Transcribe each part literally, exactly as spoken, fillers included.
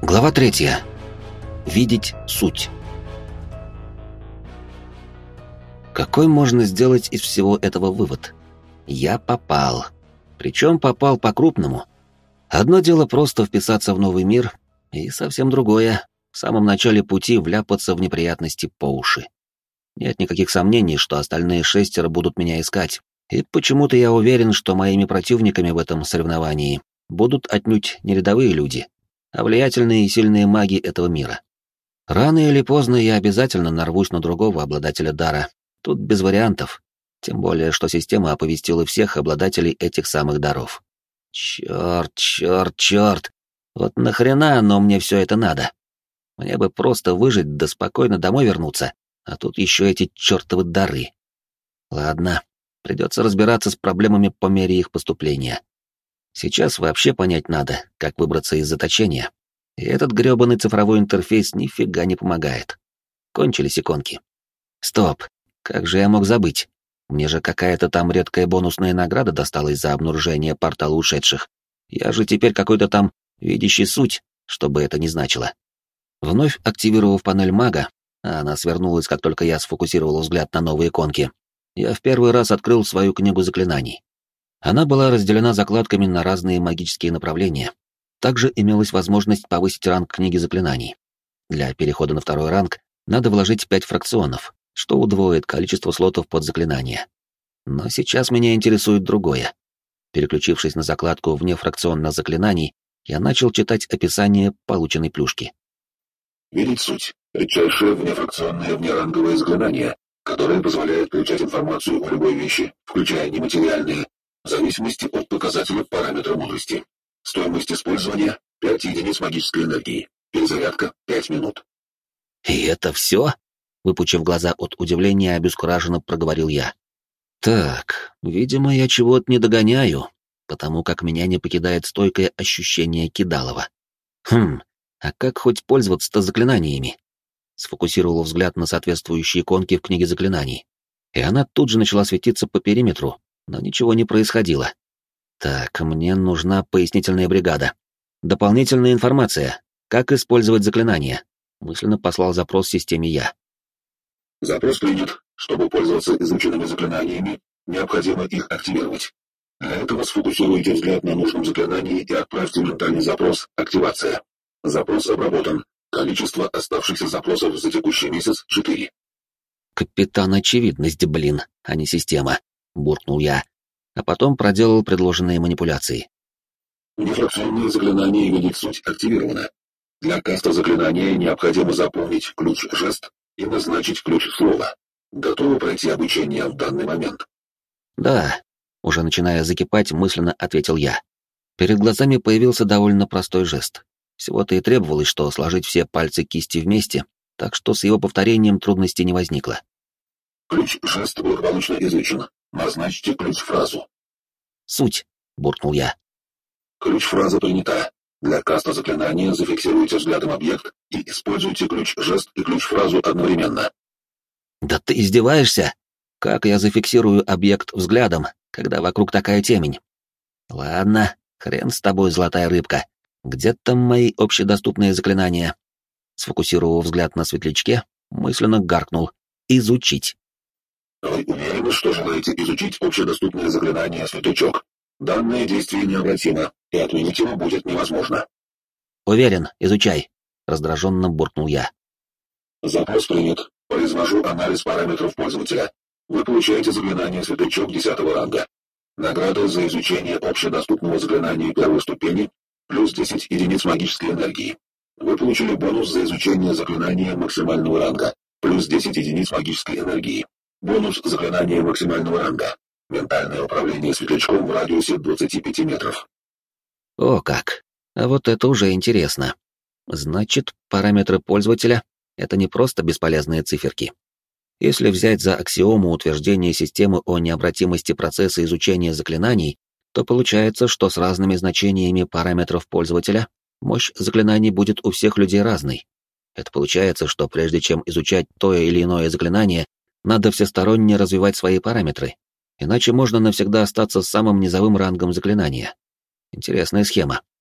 Глава третья. Видеть суть. Какой можно сделать из всего этого вывод? Я попал. Причем попал по-крупному. Одно дело просто вписаться в новый мир, и совсем другое — в самом начале пути вляпаться в неприятности по уши. Нет никаких сомнений, что остальные шестеро будут меня искать, и почему-то я уверен, что моими противниками в этом соревновании будут отнюдь не рядовые люди, а влиятельные и сильные маги этого мира. Рано или поздно я обязательно нарвусь на другого обладателя дара. Тут без вариантов, тем более, что система оповестила всех обладателей этих самых даров. Черт, черт, черт! Вот нахрена оно мне все это надо? Мне бы просто выжить да спокойно домой вернуться, а тут еще эти чертовы дары. Ладно, придется разбираться с проблемами по мере их поступления. Сейчас вообще понять надо, как выбраться из заточения. И этот грёбаный цифровой интерфейс нифига не помогает. Кончились иконки. Стоп, как же я мог забыть? Мне же какая-то там редкая бонусная награда досталась за обнаружение портала ушедших. Я же теперь какой-то там видящий суть, что бы это ни значило. Вновь активировав панель мага, а она свернулась, как только я сфокусировал взгляд на новые иконки, я в первый раз открыл свою книгу заклинаний. Она была разделена закладками на разные магические направления. Также имелась возможность повысить ранг книги заклинаний. Для перехода на второй ранг надо вложить пять фракционов, что удвоит количество слотов под заклинание. Но сейчас меня интересует другое. Переключившись на закладку внефракционных заклинаний, я начал читать описание полученной плюшки. Видеть суть. Редчайшее внефракционное внеранговое заклинание, которое позволяет получать информацию о любой вещи, включая нематериальные, в зависимости от показателя параметра мудрости. Стоимость использования — пять единиц магической энергии. Перезарядка — пять минут. «И это все?» — выпучив глаза от удивления, обескураженно проговорил я. «Так, видимо, я чего-то не догоняю, потому как меня не покидает стойкое ощущение кидалова. Хм, а как хоть пользоваться-то заклинаниями?» Сфокусировал взгляд на соответствующие иконки в книге заклинаний, и она тут же начала светиться по периметру, но ничего не происходило. Так, мне нужна пояснительная бригада. Дополнительная информация. Как использовать заклинания? Мысленно послал запрос системе я. Запрос принят. Чтобы пользоваться изученными заклинаниями, необходимо их активировать. Для этого сфокусируйте взгляд на нужном заклинании и отправьте ментальный запрос «Активация». Запрос обработан. Количество оставшихся запросов за текущий месяц — четыре. Капитан Очевидность, блин, а не система, буркнул я, а потом проделал предложенные манипуляции. Внефракционное заклинание «Видеть суть» активировано. Для каста заклинания необходимо заполнить ключ-жест и назначить ключ-слово. Готовы пройти обучение в данный момент? Да, уже начиная закипать, мысленно ответил я. Перед глазами появился довольно простой жест. Всего-то и требовалось, что сложить все пальцы кисти вместе, так что с его повторением трудностей не возникло. Ключ-жест благополучно изучен. Назначьте ключ-фразу. «Суть», — буркнул я. Ключ-фраза принята. Для каста заклинания зафиксируйте взглядом объект и используйте ключ-жест и ключ-фразу одновременно. «Да ты издеваешься? Как я зафиксирую объект взглядом, когда вокруг такая темень? Ладно, хрен с тобой, золотая рыбка. Где там мои общедоступные заклинания?» Сфокусировав взгляд на светлячке, мысленно гаркнул «Изучить». Вы уверены, что желаете изучить общедоступные заклинания «Светлячок»? Данное действие необратимо, и отменить его будет невозможно. «Уверен, изучай», — раздраженно буркнул я. Запрос принят. Произвожу анализ параметров пользователя. Вы получаете заклинание «Светлячок» десятого ранга. Награда за изучение общедоступного заклинания первой ступени плюс десять единиц магической энергии. Вы получили бонус за изучение заклинания максимального ранга плюс десять единиц магической энергии. Бонус заклинания максимального ранга. Ментальное управление светлячком в радиусе двадцати пяти метров. О как! А вот это уже интересно. Значит, параметры пользователя — это не просто бесполезные циферки. Если взять за аксиому утверждение системы о необратимости процесса изучения заклинаний, то получается, что с разными значениями параметров пользователя мощь заклинаний будет у всех людей разной. Это получается, что прежде чем изучать то или иное заклинание, надо всесторонне развивать свои параметры, иначе можно навсегда остаться с самым низовым рангом заклинания. Интересная схема.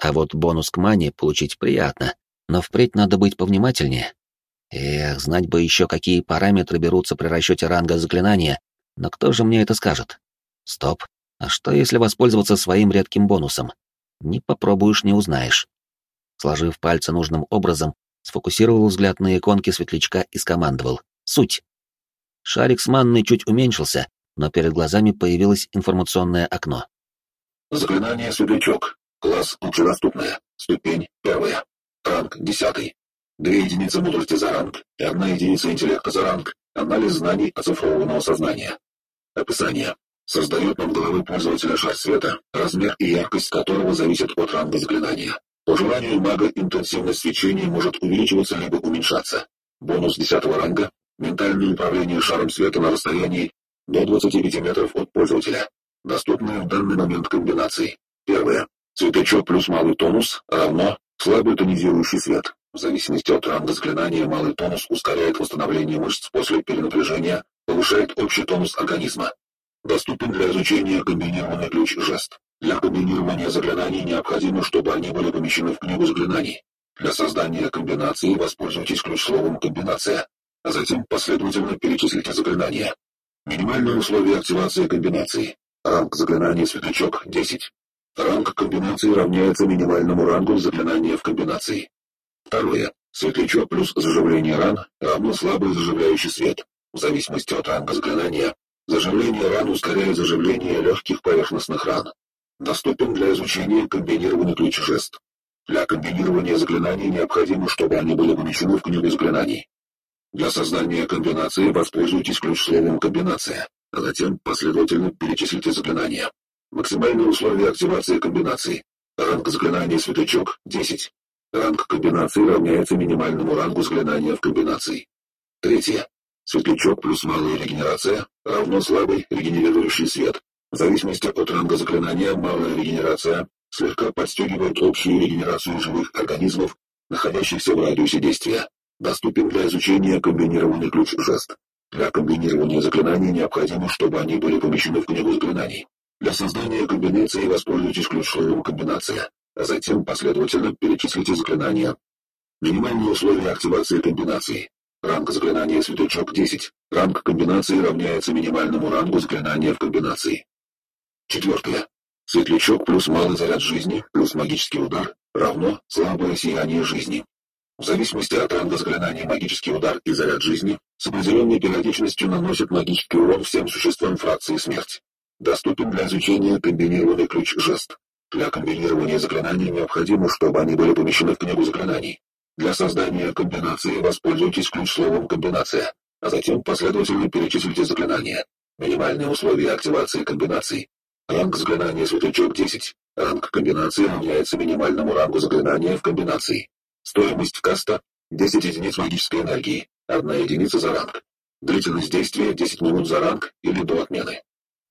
А вот бонус к мане получить приятно, но впредь надо быть повнимательнее. Эх, знать бы еще, какие параметры берутся при расчете ранга заклинания, но кто же мне это скажет? Стоп, а что если воспользоваться своим редким бонусом? Не попробуешь, не узнаешь. Сложив пальцы нужным образом, сфокусировал взгляд на иконки светлячка и скомандовал «Суть». Шарик с манной чуть уменьшился, но перед глазами появилось информационное окно. Заклинание «Светлячок». Класс общедоступное. Ступень первая. Ранг десятый. Две единицы мудрости за ранг и одна единица интеллекта за ранг. Анализ знаний оцифрованного сознания. Описание. Создает над головой пользователя шар света, размер и яркость которого зависят от ранга заклинания. По желанию мага интенсивность свечения может увеличиваться либо уменьшаться. Бонус десятого ранга. Ментальное управление шаром света на расстоянии до двадцати пяти метров от пользователя. Доступные в данный момент комбинации. Первое. Светлячок плюс малый тонус равно слабый тонизирующий свет. В зависимости от ранга заклинания малый тонус ускоряет восстановление мышц после перенапряжения, повышает общий тонус организма. Доступен для изучения комбинированный ключ-жест. Для комбинирования заклинаний необходимо, чтобы они были помещены в книгу заклинаний. Для создания комбинации воспользуйтесь ключ-словом «комбинация», а затем последовательно перечислите заклинания. Минимальные условия активации комбинации. Ранг заклинания «Светлячок» десять. Ранг комбинации равняется минимальному рангу заклинания в комбинации. Второе. Светлячок плюс заживление ран равно слабый заживляющий свет. В зависимости от ранга заклинания, заживление ран ускоряет заживление легких поверхностных ран. Доступен для изучения комбинированный ключ-жест. Для комбинирования заклинаний необходимо, чтобы они были помещены в книгу заклинаний. Для создания комбинации воспользуйтесь ключ-словом «комбинация», а затем последовательно перечислите заклинания. Максимальные условия активации комбинации. Ранг заклинания «Светлячок» десять. Ранг комбинации равняется минимальному рангу заклинания в комбинации. Третье. Светлячок плюс малая регенерация равно слабый регенерирующий свет. В зависимости от ранга заклинания малая регенерация слегка подстегивает общую регенерацию живых организмов, находящихся в радиусе действия. Доступен для изучения комбинированный ключ-жест. Для комбинирования заклинаний необходимо, чтобы они были помещены в книгу заклинаний. Для создания комбинации воспользуйтесь ключ-словом «комбинация», а затем последовательно перечислите заклинания. Минимальные условия активации комбинации. Ранг заклинания «Светлячок» десять. Ранг комбинации равняется минимальному рангу заклинания в комбинации. Четвертое. Светлячок плюс малый заряд жизни плюс магический удар равно слабое сияние жизни. В зависимости от ранга заклинания магический удар и заряд жизни с определенной периодичностью наносит магический урон всем существам фракции смерть. Доступен для изучения комбинированный ключ-жест. Для комбинирования заклинаний необходимо, чтобы они были помещены в книгу заклинаний. Для создания комбинации воспользуйтесь ключ-словом «комбинация», а затем последовательно перечислите заклинания. Минимальные условия активации комбинаций. Ранг заклинания «Светлячок» десять. Ранг комбинации равняется минимальному рангу заклинания в комбинации. Стоимость каста — десять единиц магической энергии, одна единица за ранг. Длительность действия — десять минут за ранг или до отмены.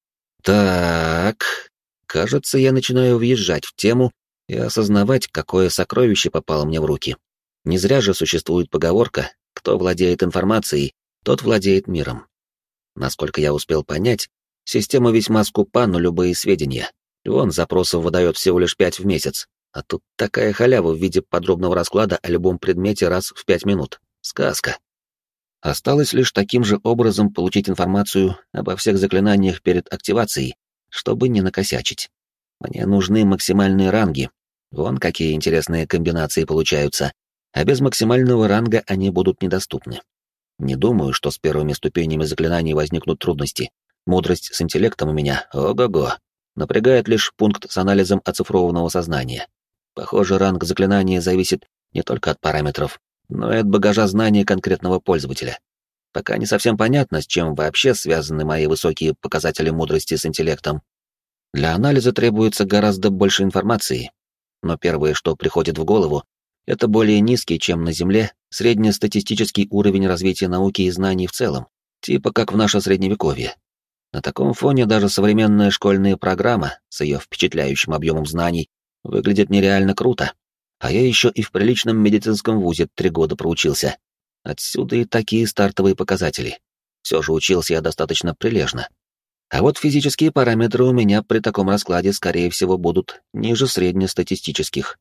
Так, кажется, я начинаю въезжать в тему и осознавать, какое сокровище попало мне в руки. Не зря же существует поговорка «кто владеет информацией, тот владеет миром». Насколько я успел понять, система весьма скупа на любые сведения. Вон запросов выдает всего лишь пять в месяц, а тут такая халява в виде подробного расклада о любом предмете раз в пять минут. Сказка. Осталось лишь таким же образом получить информацию обо всех заклинаниях перед активацией, чтобы не накосячить. Мне нужны максимальные ранги. Вон какие интересные комбинации получаются, а без максимального ранга они будут недоступны. Не думаю, что с первыми ступенями заклинаний возникнут трудности. Мудрость с интеллектом у меня — ого-го. Напрягает лишь пункт с анализом оцифрованного сознания. Похоже, ранг заклинания зависит не только от параметров, но и от багажа знаний конкретного пользователя. Пока не совсем понятно, с чем вообще связаны мои высокие показатели мудрости с интеллектом. Для анализа требуется гораздо больше информации, но первое, что приходит в голову, это более низкий, чем на Земле, среднестатистический уровень развития науки и знаний в целом, типа как в наше Средневековье. На таком фоне даже современная школьная программа с ее впечатляющим объемом знаний выглядит нереально круто. А я еще и в приличном медицинском вузе три года проучился. Отсюда и такие стартовые показатели. Все же учился я достаточно прилежно. А вот физические параметры у меня при таком раскладе, скорее всего, будут ниже среднестатистических.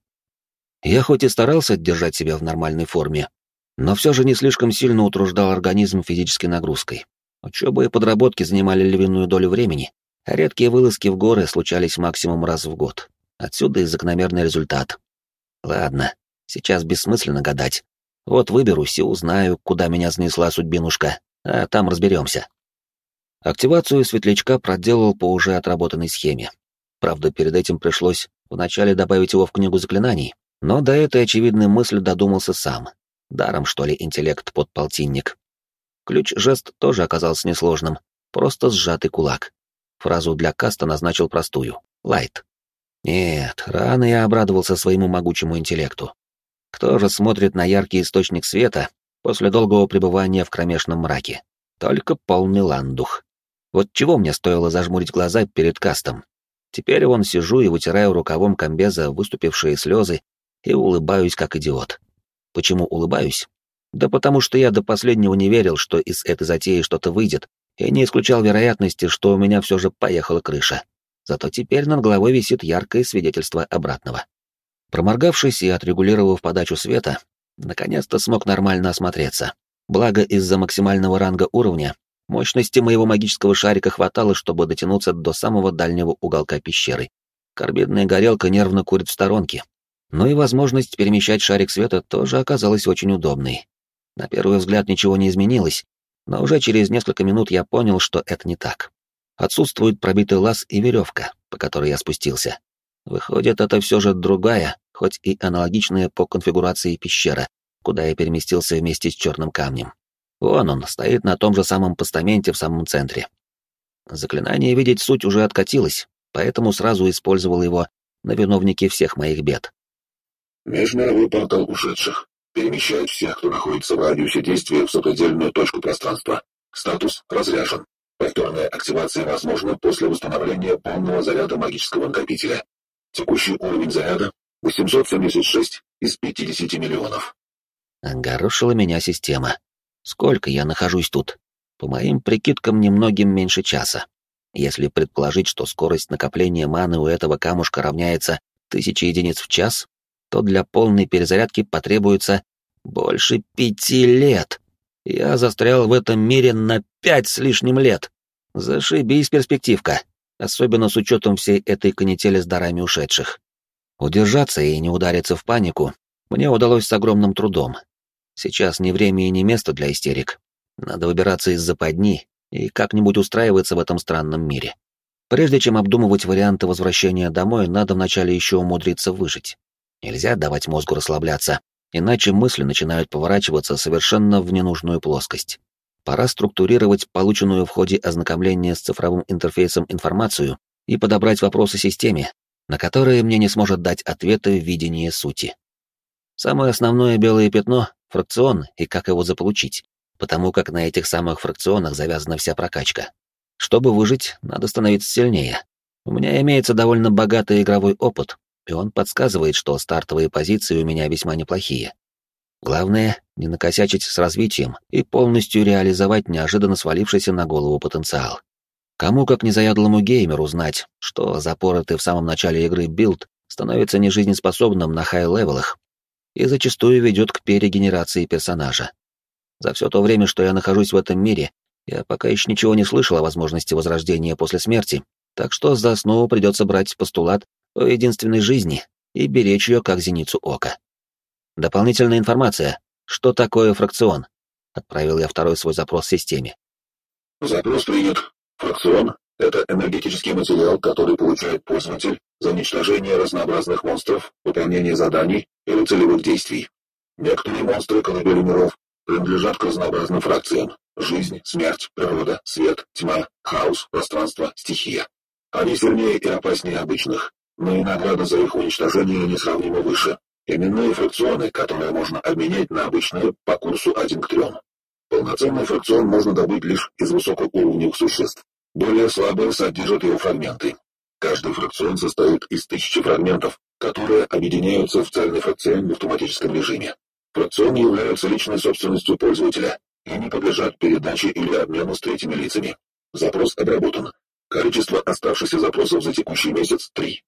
Я хоть и старался держать себя в нормальной форме, но все же не слишком сильно утруждал организм физической нагрузкой. Учеба и подработки занимали львиную долю времени, а редкие вылазки в горы случались максимум раз в год. Отсюда и закономерный результат. Ладно, сейчас бессмысленно гадать. Вот выберусь и узнаю, куда меня занесла судьбинушка, а там разберемся. Активацию светлячка проделал по уже отработанной схеме. Правда, перед этим пришлось вначале добавить его в книгу заклинаний, но до этой очевидной мысли додумался сам. Даром, что ли, интеллект под полтинник. Ключ-жест тоже оказался несложным, просто сжатый кулак. Фразу для каста назначил простую — «Лайт». Нет, рано я обрадовался своему могучему интеллекту. Кто же смотрит на яркий источник света после долгого пребывания в кромешном мраке? Только полный ландух. Вот чего мне стоило зажмурить глаза перед кастом? Теперь вон сижу и вытираю рукавом комбеза выступившие слезы и улыбаюсь как идиот. Почему улыбаюсь? Да потому что я до последнего не верил, что из этой затеи что-то выйдет, и не исключал вероятности, что у меня все же поехала крыша. Зато теперь над головой висит яркое свидетельство обратного. Проморгавшись и отрегулировав подачу света, наконец-то смог нормально осмотреться. Благо, из-за максимального ранга уровня мощности моего магического шарика хватало, чтобы дотянуться до самого дальнего уголка пещеры. Карбидная горелка нервно курит в сторонке. Ну и возможность перемещать шарик света тоже оказалась очень удобной. На первый взгляд ничего не изменилось, но уже через несколько минут я понял, что это не так. Отсутствует пробитый лаз и веревка, по которой я спустился. Выходит, это все же другая, хоть и аналогичная по конфигурации пещера, куда я переместился вместе с черным камнем. Вон он, стоит на том же самом постаменте в самом центре. Заклинание видеть суть уже откатилось, поэтому сразу использовал его на виновнике всех моих бед. Межмировой портал ушедших. Перемещает всех, кто находится в радиусе действия, в сопредельную точку пространства. Статус разряжен. Повторная активация возможна после восстановления полного заряда магического накопителя. Текущий уровень заряда — восемьсот семьдесят шесть из пятидесяти миллионов. Огорошила меня система. Сколько я нахожусь тут? По моим прикидкам, немногим меньше часа. Если предположить, что скорость накопления маны у этого камушка равняется тысяче единиц в час, то для полной перезарядки потребуется больше пяти лет. Я застрял в этом мире на пять с лишним лет. Зашибись, перспективка, особенно с учетом всей этой канители с дарами ушедших. Удержаться и не удариться в панику мне удалось с огромным трудом. Сейчас не время и не место для истерик. Надо выбираться из западни и как-нибудь устраиваться в этом странном мире. Прежде чем обдумывать варианты возвращения домой, надо вначале еще умудриться выжить. Нельзя давать мозгу расслабляться, иначе мысли начинают поворачиваться совершенно в ненужную плоскость. Пора структурировать полученную в ходе ознакомления с цифровым интерфейсом информацию и подобрать вопросы системе, на которые мне не сможет дать ответы в видении сути. Самое основное белое пятно — фракцион и как его заполучить, потому как на этих самых фракционах завязана вся прокачка. Чтобы выжить, надо становиться сильнее. У меня имеется довольно богатый игровой опыт, и он подсказывает, что стартовые позиции у меня весьма неплохие. Главное — не накосячить с развитием и полностью реализовать неожиданно свалившийся на голову потенциал. Кому как незаядлому геймеру знать, что запоротый в самом начале игры билд становится нежизнеспособным на хай-левелах и зачастую ведет к перегенерации персонажа. За все то время, что я нахожусь в этом мире, я пока еще ничего не слышал о возможности возрождения после смерти, так что за основу придется брать постулат о единственной жизни и беречь ее как зеницу ока. Дополнительная информация. Что такое фракцион? Отправил я второй свой запрос системе. Запрос принят. Фракцион — это энергетический материал, который получает пользователь за уничтожение разнообразных монстров, выполнение заданий или целевых действий. Некоторые монстры колыбели миров принадлежат к разнообразным фракциям: жизнь, смерть, природа, свет, тьма, хаос, пространство, стихия. Они сильнее и опаснее обычных, но и награда за их уничтожение несравнимо выше. Именные фракционы, которые можно обменять на обычные по курсу один к трем. Полноценный фракцион можно добыть лишь из высокоуровневых существ. Более слабые содержат его фрагменты. Каждый фракцион состоит из тысячи фрагментов, которые объединяются в цельный фракцион в автоматическом режиме. Фракционы являются личной собственностью пользователя и не подлежат передаче или обмену с третьими лицами. Запрос обработан. Количество оставшихся запросов за текущий месяц — три.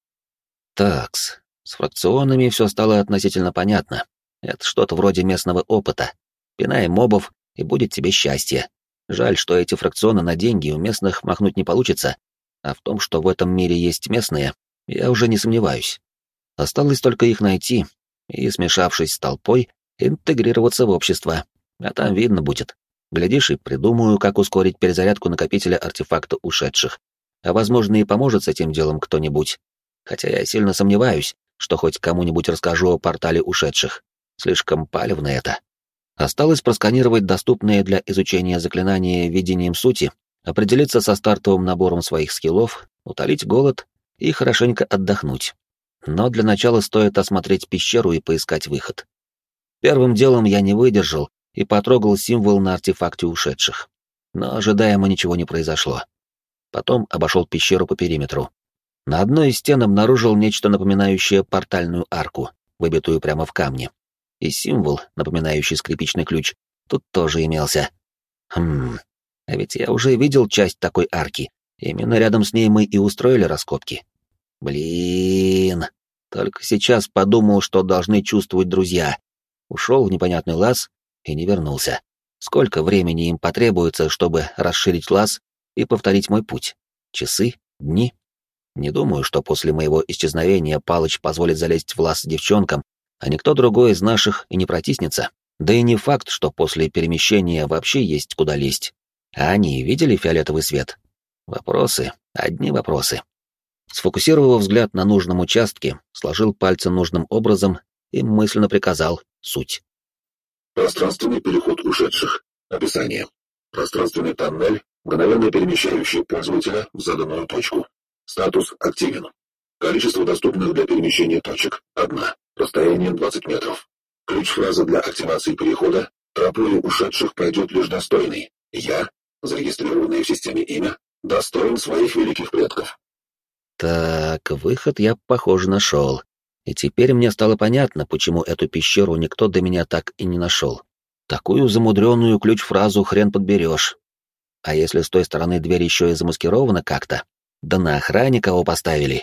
Такс, с фракционами все стало относительно понятно. Это что-то вроде местного опыта. Пинай мобов, и будет тебе счастье. Жаль, что эти фракционы на деньги у местных махнуть не получится, а в том, что в этом мире есть местные, я уже не сомневаюсь. Осталось только их найти и, смешавшись с толпой, интегрироваться в общество. А там видно будет. Глядишь, и придумаю, как ускорить перезарядку накопителя артефакта ушедших. А возможно, и поможет с этим делом кто-нибудь. Хотя я сильно сомневаюсь, что хоть кому-нибудь расскажу о портале ушедших. Слишком палевно это. Осталось просканировать доступные для изучения заклинания видением сути, определиться со стартовым набором своих скиллов, утолить голод и хорошенько отдохнуть. Но для начала стоит осмотреть пещеру и поискать выход. Первым делом я не выдержал и потрогал символ на артефакте ушедших. Но ожидаемо ничего не произошло. Потом обошел пещеру по периметру. На одной из стен обнаружил нечто напоминающее портальную арку, выбитую прямо в камне. И символ, напоминающий скрипичный ключ, тут тоже имелся. Хм, а ведь я уже видел часть такой арки. Именно рядом с ней мы и устроили раскопки. Блин, только сейчас подумал, что должны чувствовать друзья. Ушел в непонятный лаз и не вернулся. Сколько времени им потребуется, чтобы расширить лаз и повторить мой путь? Часы? Дни? Не думаю, что после моего исчезновения Палыч позволит залезть в лаз девчонкам, а никто другой из наших и не протиснется. Да и не факт, что после перемещения вообще есть куда лезть. А они видели фиолетовый свет? Вопросы, одни вопросы. Сфокусировав взгляд на нужном участке, сложил пальцы нужным образом и мысленно приказал суть. Пространственный переход ушедших. Описание. Пространственный тоннель, мгновенно перемещающий пользователя в заданную точку. Статус активен. Количество доступных для перемещения точек — одна. Расстояние двадцать метров. Ключ-фраза для активации перехода: «Тропою ушедших пройдет лишь достойный. Я, зарегистрированное в системе имя, достоин своих великих предков». Так, выход я, похоже, нашел. И теперь мне стало понятно, почему эту пещеру никто до меня так и не нашел. Такую замудренную ключ-фразу хрен подберешь. А если с той стороны дверь еще и замаскирована как-то? Да на охране кого поставили?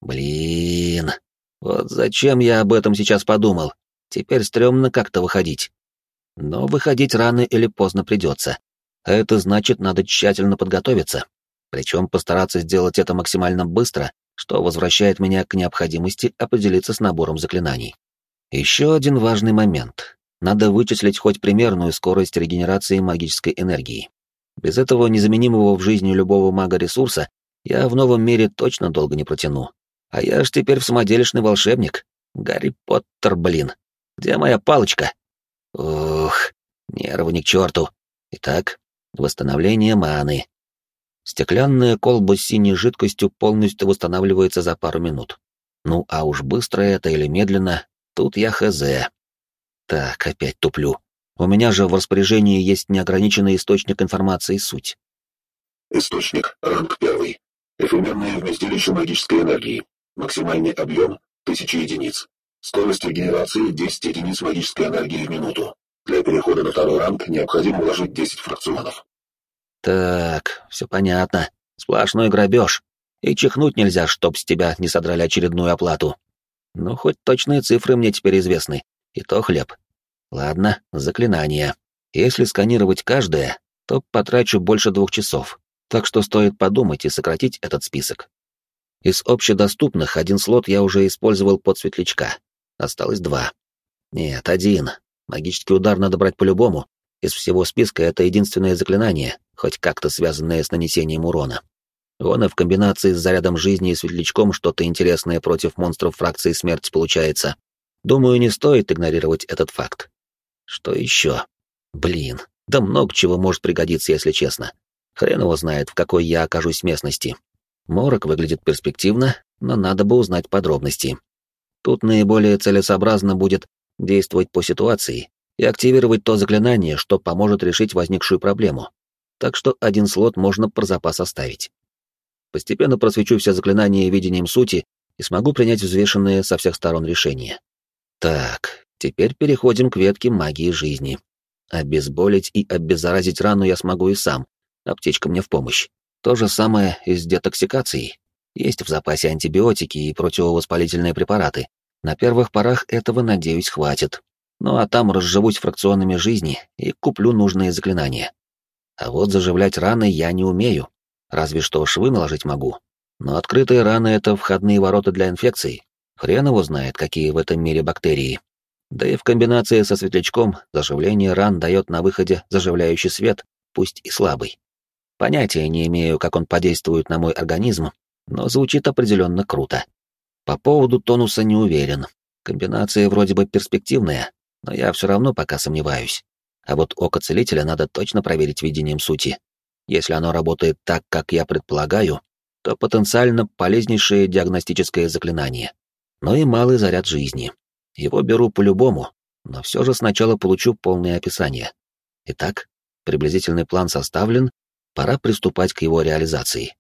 Блин, вот зачем я об этом сейчас подумал? Теперь стрёмно как-то выходить. Но выходить рано или поздно придется. А это значит, надо тщательно подготовиться. Причем постараться сделать это максимально быстро, что возвращает меня к необходимости определиться с набором заклинаний. Еще один важный момент. Надо вычислить хоть примерную скорость регенерации магической энергии. Без этого незаменимого в жизни любого мага ресурса я в новом мире точно долго не протяну. А я ж теперь самоделишный волшебник. Гарри Поттер, блин. Где моя палочка? Ух, нервы ни к черту. Итак, восстановление маны. Стеклянная колба с синей жидкостью полностью восстанавливается за пару минут. Ну, а уж быстро это или медленно, тут я хз. Так, опять туплю. У меня же в распоряжении есть неограниченный источник информации суть. Источник, ранг первый. Эфемерное вместилище магической энергии. Максимальный объем — тысяча единиц. Скорость регенерации — десять единиц магической энергии в минуту. Для перехода на второй ранг необходимо вложить десять фракционов. Так, все понятно. Сплошной грабеж. И чихнуть нельзя, чтоб с тебя не содрали очередную оплату. Ну, хоть точные цифры мне теперь известны. И то хлеб. Ладно, заклинание. Если сканировать каждое, то потрачу больше двух часов. Так что стоит подумать и сократить этот список. Из общедоступных один слот я уже использовал под светлячка. Осталось два. Нет, один. Магический удар надо брать по-любому. Из всего списка это единственное заклинание, хоть как-то связанное с нанесением урона. Вон и в комбинации с зарядом жизни и светлячком что-то интересное против монстров фракции смерть получается. Думаю, не стоит игнорировать этот факт. Что еще? Блин, да много чего может пригодиться, если честно. Хрен его знает, в какой я окажусь местности. Морок выглядит перспективно, но надо бы узнать подробности. Тут наиболее целесообразно будет действовать по ситуации и активировать то заклинание, что поможет решить возникшую проблему. Так что один слот можно про запас оставить. Постепенно просвечу все заклинания видением сути и смогу принять взвешенные со всех сторон решения. Так, теперь переходим к ветке магии жизни. Обезболить и обеззаразить рану я смогу и сам, аптечка мне в помощь. То же самое и с детоксикацией. Есть в запасе антибиотики и противовоспалительные препараты. На первых порах этого, надеюсь, хватит. Ну а там разживусь фракционными жизни и куплю нужные заклинания. А вот заживлять раны я не умею. Разве что швы наложить могу. Но открытые раны — это входные ворота для инфекций. Хрен его знает, какие в этом мире бактерии. Да и в комбинации со светлячком заживление ран дает на выходе заживляющий свет, пусть и слабый. Понятия не имею, как он подействует на мой организм, но звучит определенно круто. По поводу тонуса не уверен. Комбинация вроде бы перспективная, но я все равно пока сомневаюсь. А вот око целителя надо точно проверить видением сути. Если оно работает так, как я предполагаю, то потенциально полезнейшее диагностическое заклинание. Но и малый заряд жизни. Его беру по-любому, но все же сначала получу полное описание. Итак, приблизительный план составлен, пора приступать к его реализации.